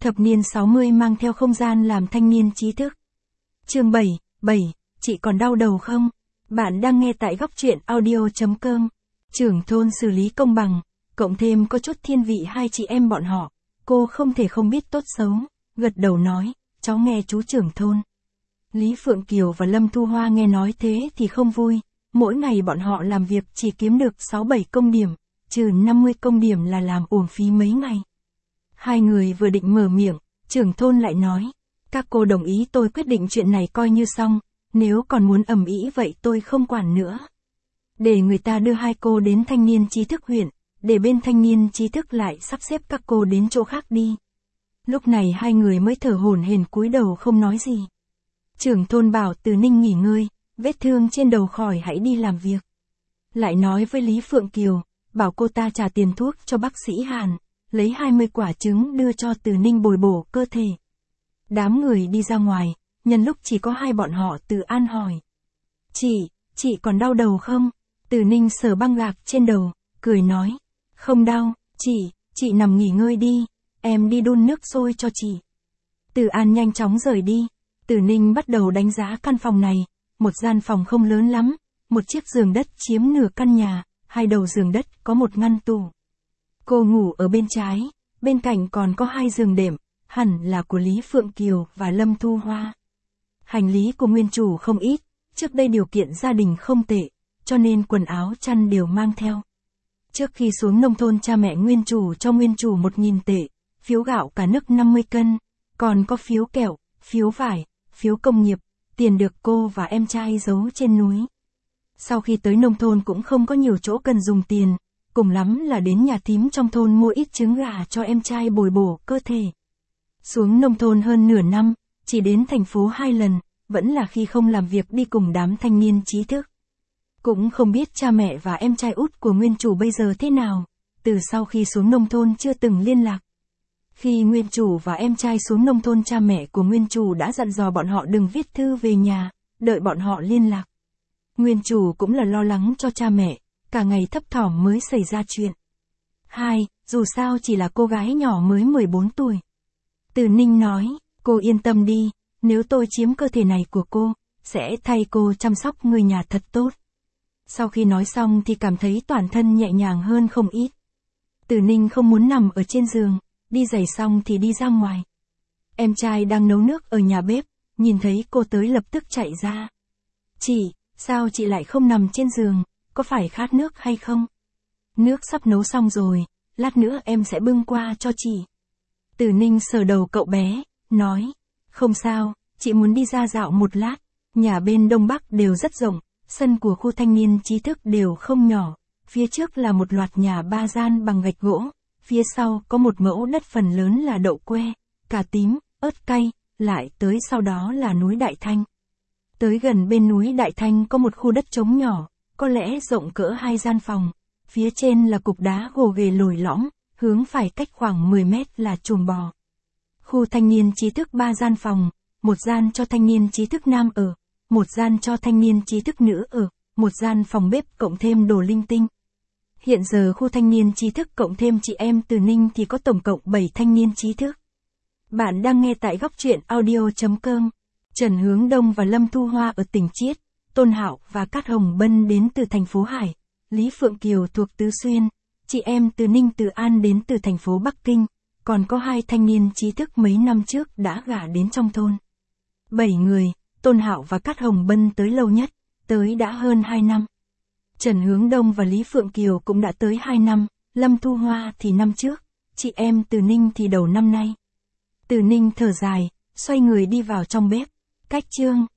Thập niên 60 mang theo không gian làm thanh niên trí thức. Chương 7, chị còn đau đầu không? Bạn đang nghe tại góc truyện audio.com. Trưởng thôn xử lý công bằng, cộng thêm có chút thiên vị hai chị em bọn họ, cô không thể không biết tốt xấu, gật đầu nói, cháu nghe chú trưởng thôn. Lý Phượng Kiều và Lâm Thu Hoa nghe nói thế thì không vui, mỗi ngày bọn họ làm việc chỉ kiếm được 6-7 công điểm, trừ 50 công điểm là làm uổng phí mấy ngày. Hai người vừa định mở miệng, trưởng thôn lại nói, các cô đồng ý tôi quyết định chuyện này coi như xong, nếu còn muốn ầm ĩ vậy tôi không quản nữa. Để người ta đưa hai cô đến thanh niên trí thức huyện, để bên thanh niên trí thức lại sắp xếp các cô đến chỗ khác đi. Lúc này hai người mới thở hổn hển cúi đầu không nói gì. Trưởng thôn bảo Từ Ninh nghỉ ngơi, vết thương trên đầu khỏi hãy đi làm việc. Lại nói với Lý Phượng Kiều, bảo cô ta trả tiền thuốc cho bác sĩ Hàn, lấy 20 quả trứng đưa cho Từ Ninh bồi bổ cơ thể. Đám người đi ra ngoài, nhân lúc chỉ có hai bọn họ Từ An hỏi. Chị còn đau đầu không? Từ Ninh sờ băng gạc trên đầu, cười nói. Không đau, chị nằm nghỉ ngơi đi, em đi đun nước sôi cho chị. Từ An nhanh chóng rời đi, Từ Ninh bắt đầu đánh giá căn phòng này, một gian phòng không lớn lắm, một chiếc giường đất chiếm nửa căn nhà, hai đầu giường đất có một ngăn tủ. Cô ngủ ở bên trái, bên cạnh còn có hai giường đệm, hẳn là của Lý Phượng Kiều và Lâm Thu Hoa. Hành lý của nguyên chủ không ít, trước đây điều kiện gia đình không tệ, cho nên quần áo chăn đều mang theo. Trước khi xuống nông thôn cha mẹ nguyên chủ cho nguyên chủ 1.000 tệ, phiếu gạo cả nước 50 cân, còn có phiếu kẹo, phiếu vải, phiếu công nghiệp, tiền được cô và em trai giấu trên núi. Sau khi tới nông thôn cũng không có nhiều chỗ cần dùng tiền, cùng lắm là đến nhà thím trong thôn mua ít trứng gà cho em trai bồi bổ cơ thể. Xuống nông thôn hơn nửa năm, chỉ đến thành phố 2 lần, vẫn là khi không làm việc đi cùng đám thanh niên trí thức. Cũng không biết cha mẹ và em trai út của nguyên chủ bây giờ thế nào, từ sau khi xuống nông thôn chưa từng liên lạc. Khi nguyên chủ và em trai xuống nông thôn cha mẹ của nguyên chủ đã dặn dò bọn họ đừng viết thư về nhà, đợi bọn họ liên lạc. Nguyên chủ cũng là lo lắng cho cha mẹ, cả ngày thấp thỏm mới xảy ra chuyện. Dù sao chỉ là cô gái nhỏ mới 14 tuổi. Từ Ninh nói, cô yên tâm đi, nếu tôi chiếm cơ thể này của cô, sẽ thay cô chăm sóc người nhà thật tốt. Sau khi nói xong thì cảm thấy toàn thân nhẹ nhàng hơn không ít. Từ Ninh không muốn nằm ở trên giường, đi giày xong thì đi ra ngoài. Em trai đang nấu nước ở nhà bếp, nhìn thấy cô tới lập tức chạy ra. Sao chị lại không nằm trên giường, có phải khát nước hay không? Nước sắp nấu xong rồi, lát nữa em sẽ bưng qua cho chị. Từ Ninh sờ đầu cậu bé, nói, không sao, chị muốn đi ra dạo một lát, nhà bên Đông Bắc đều rất rộng, sân của khu thanh niên trí thức đều không nhỏ, phía trước là một loạt nhà 3 gian bằng gạch gỗ, phía sau có một mẫu đất phần lớn là đậu que, cà tím, ớt cay, lại tới sau đó là núi Đại Thanh. Tới gần bên núi Đại Thanh có một khu đất trống nhỏ, có lẽ rộng cỡ 2 gian phòng, phía trên là cục đá gồ ghề lồi lõm, hướng phải cách khoảng 10 mét là chuồng bò. Khu thanh niên trí thức 3 gian phòng, một gian cho thanh niên trí thức nam ở, một gian cho thanh niên trí thức nữ ở, một gian phòng bếp cộng thêm đồ linh tinh. Hiện giờ khu thanh niên trí thức cộng thêm chị em Từ Ninh thì có tổng cộng 7 thanh niên trí thức. Bạn đang nghe tại góc truyện audio.com. Trần Hướng Đông và Lâm Thu Hoa ở tỉnh Chiết, Tôn Hạo và Cát Hồng Bân đến từ thành phố Hải, Lý Phượng Kiều thuộc Tứ Xuyên, chị em Từ Ninh Từ An đến từ thành phố Bắc Kinh, còn có 2 thanh niên trí thức mấy năm trước đã gả đến trong thôn. 7 người, Tôn Hạo và Cát Hồng Bân tới lâu nhất, tới đã hơn 2 năm. Trần Hướng Đông và Lý Phượng Kiều cũng đã tới 2 năm, Lâm Thu Hoa thì năm trước, chị em Từ Ninh thì đầu năm nay. Từ Ninh thở dài, xoay người đi vào trong bếp. Cách chương